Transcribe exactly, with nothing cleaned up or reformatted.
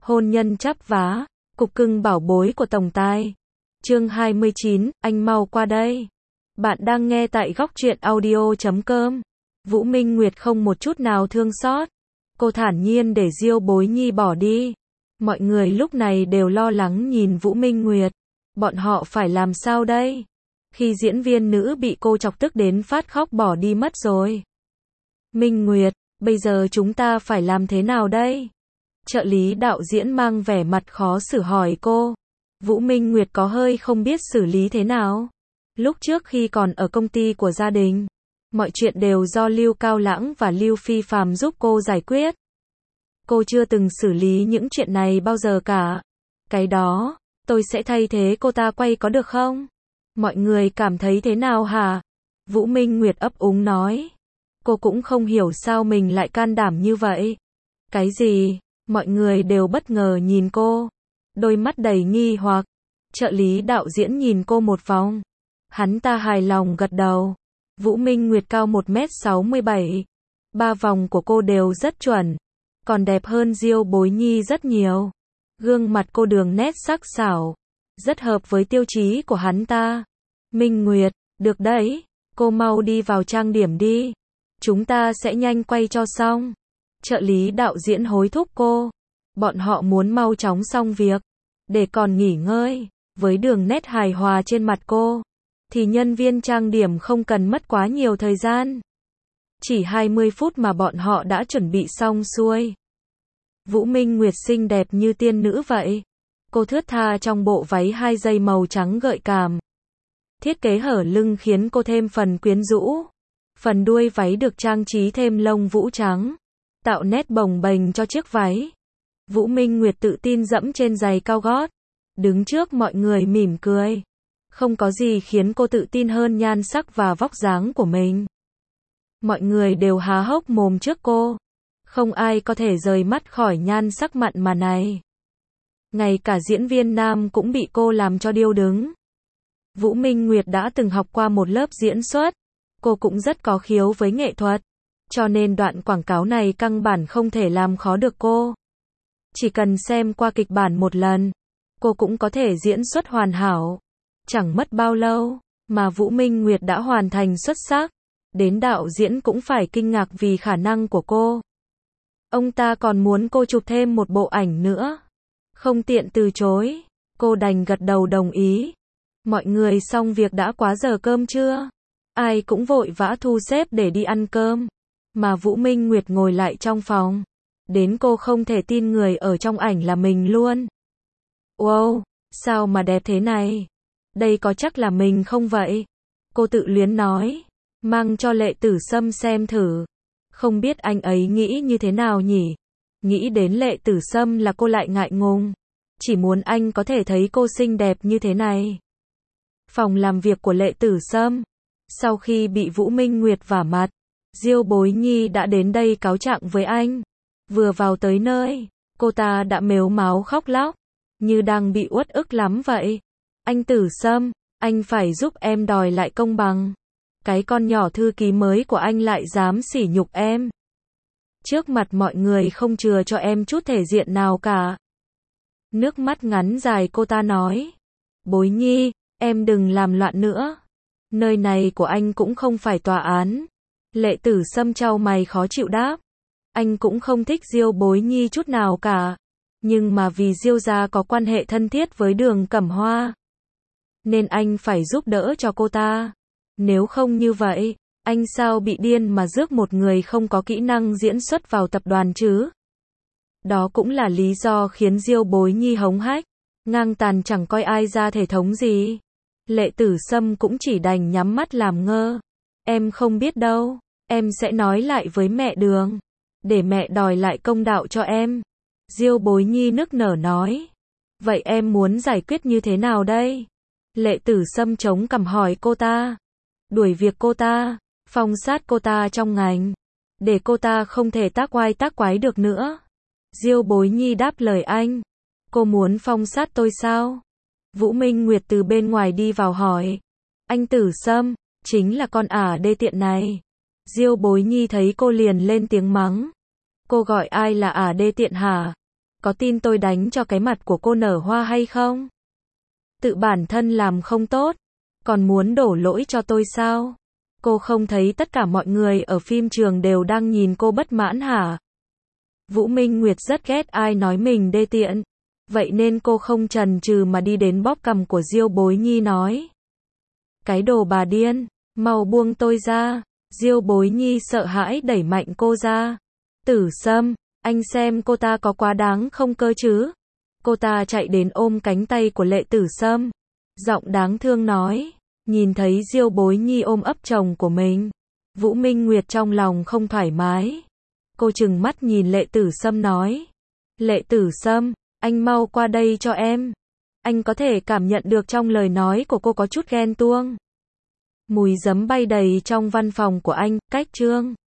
Hôn nhân chắp vá, cục cưng bảo bối của tổng tài. Chương hai mươi chín, anh mau qua đây. Bạn đang nghe tại góc truyện audio chấm com. Vũ Minh Nguyệt không một chút nào thương xót. Cô thản nhiên để Diêu Bối Nhi bỏ đi. Mọi người lúc này đều lo lắng nhìn Vũ Minh Nguyệt. Bọn họ phải làm sao đây? Khi diễn viên nữ bị cô chọc tức đến phát khóc bỏ đi mất rồi. Minh Nguyệt, bây giờ chúng ta phải làm thế nào đây? Trợ lý đạo diễn mang vẻ mặt khó xử hỏi cô. Vũ Minh Nguyệt có hơi không biết xử lý thế nào. Lúc trước khi còn ở công ty của gia đình, mọi chuyện đều do Lưu Cao Lãng và Lưu Phi Phàm giúp cô giải quyết. Cô chưa từng xử lý những chuyện này bao giờ cả. Cái đó, tôi sẽ thay thế cô ta quay có được không? Mọi người cảm thấy thế nào hả? Vũ Minh Nguyệt ấp úng nói. Cô cũng không hiểu sao mình lại can đảm như vậy. Cái gì? Mọi người đều bất ngờ nhìn cô. Đôi mắt đầy nghi hoặc. Trợ lý đạo diễn nhìn cô một vòng. Hắn ta hài lòng gật đầu. Vũ Minh Nguyệt cao một mét sáu mươi bảy. Ba vòng của cô đều rất chuẩn. Còn đẹp hơn Diêu Bối Nhi rất nhiều. Gương mặt cô đường nét sắc sảo. Rất hợp với tiêu chí của hắn ta. Minh Nguyệt, được đấy. Cô mau đi vào trang điểm đi. Chúng ta sẽ nhanh quay cho xong. Trợ lý đạo diễn hối thúc cô. Bọn họ muốn mau chóng xong việc. Để còn nghỉ ngơi. Với đường nét hài hòa trên mặt cô. Thì nhân viên trang điểm không cần mất quá nhiều thời gian. Chỉ hai mươi phút mà bọn họ đã chuẩn bị xong xuôi. Vũ Minh Nguyệt xinh đẹp như tiên nữ vậy. Cô thướt tha trong bộ váy hai dây màu trắng gợi cảm. Thiết kế hở lưng khiến cô thêm phần quyến rũ. Phần đuôi váy được trang trí thêm lông vũ trắng. Tạo nét bồng bềnh cho chiếc váy. Vũ Minh Nguyệt tự tin dẫm trên giày cao gót. Đứng trước mọi người mỉm cười. Không có gì khiến cô tự tin hơn nhan sắc và vóc dáng của mình. Mọi người đều há hốc mồm trước cô. Không ai có thể rời mắt khỏi nhan sắc mặn mà này. Ngay cả diễn viên nam cũng bị cô làm cho điêu đứng. Vũ Minh Nguyệt đã từng học qua một lớp diễn xuất. Cô cũng rất có khiếu với nghệ thuật. Cho nên đoạn quảng cáo này căn bản không thể làm khó được cô. Chỉ cần xem qua kịch bản một lần, cô cũng có thể diễn xuất hoàn hảo. Chẳng mất bao lâu, mà Vũ Minh Nguyệt đã hoàn thành xuất sắc. Đến đạo diễn cũng phải kinh ngạc vì khả năng của cô. Ông ta còn muốn cô chụp thêm một bộ ảnh nữa. Không tiện từ chối, cô đành gật đầu đồng ý. Mọi người xong việc đã quá giờ cơm trưa. Ai cũng vội vã thu xếp để đi ăn cơm. Mà Vũ Minh Nguyệt ngồi lại trong phòng. Đến cô không thể tin người ở trong ảnh là mình luôn. Wow, sao mà đẹp thế này? Đây có chắc là mình không vậy? Cô tự luyến nói. Mang cho Lệ Tử Sâm xem thử. Không biết anh ấy nghĩ như thế nào nhỉ? Nghĩ đến Lệ Tử Sâm là cô lại ngại ngùng. Chỉ muốn anh có thể thấy cô xinh đẹp như thế này. Phòng làm việc của Lệ Tử Sâm. Sau khi bị Vũ Minh Nguyệt vả mặt, Diêu Bối Nhi đã đến đây cáo trạng với anh. Vừa vào tới nơi, cô ta đã mếu máo khóc lóc, như đang bị uất ức lắm vậy. Anh Tử Sâm, anh phải giúp em đòi lại công bằng. Cái con nhỏ thư ký mới của anh lại dám sỉ nhục em. Trước mặt mọi người không chừa cho em chút thể diện nào cả. Nước mắt ngắn dài cô ta nói. Bối Nhi, em đừng làm loạn nữa. Nơi này của anh cũng không phải tòa án. Lệ Tử Sâm chau mày khó chịu đáp. Anh cũng không thích Diêu Bối Nhi chút nào cả. Nhưng mà vì Diêu gia có quan hệ thân thiết với Đường Cẩm Hoa, nên anh phải giúp đỡ cho cô ta. Nếu không như vậy, anh sao bị điên mà rước một người không có kỹ năng diễn xuất vào tập đoàn chứ? Đó cũng là lý do khiến Diêu Bối Nhi hống hách, ngang tàn chẳng coi ai ra thể thống gì. Lệ Tử Sâm cũng chỉ đành nhắm mắt làm ngơ. Em không biết đâu, em sẽ nói lại với mẹ Đường, để mẹ đòi lại công đạo cho em. Diêu Bối Nhi nức nở nói. Vậy em muốn giải quyết như thế nào đây? Lệ Tử Sâm chống cằm hỏi cô ta. Đuổi việc cô ta, phong sát cô ta trong ngành, để cô ta không thể tác oai tác quái được nữa. Diêu Bối Nhi đáp lời anh. Cô muốn phong sát tôi sao? Vũ Minh Nguyệt từ bên ngoài đi vào hỏi. Anh Tử Sâm, chính là con ả đê tiện này. Diêu Bối Nhi thấy cô liền lên tiếng mắng. Cô gọi ai là ả đê tiện hả? có tin tôi đánh cho cái mặt của cô nở hoa hay không? Tự bản thân làm không tốt, còn muốn đổ lỗi cho tôi sao? Cô không thấy tất cả mọi người ở phim trường đều đang nhìn cô bất mãn hả? Vũ Minh Nguyệt rất ghét ai nói mình đê tiện. Vậy nên cô không chần chừ mà đi đến bóp cằm của Diêu Bối Nhi nói. Cái đồ bà điên, mau buông tôi ra. Diêu Bối Nhi sợ hãi đẩy mạnh cô ra. Tử Sâm, anh xem cô ta có quá đáng không cơ chứ? Cô ta chạy đến ôm cánh tay của Lệ Tử Sâm. Giọng đáng thương nói. Nhìn thấy Diêu Bối Nhi ôm ấp chồng của mình, Vũ Minh Nguyệt trong lòng không thoải mái. Cô trừng mắt nhìn Lệ Tử Sâm nói. Lệ Tử Sâm, anh mau qua đây cho em. Anh có thể cảm nhận được trong lời nói của cô có chút ghen tuông. Mùi giấm bay đầy trong văn phòng của anh, cách Trương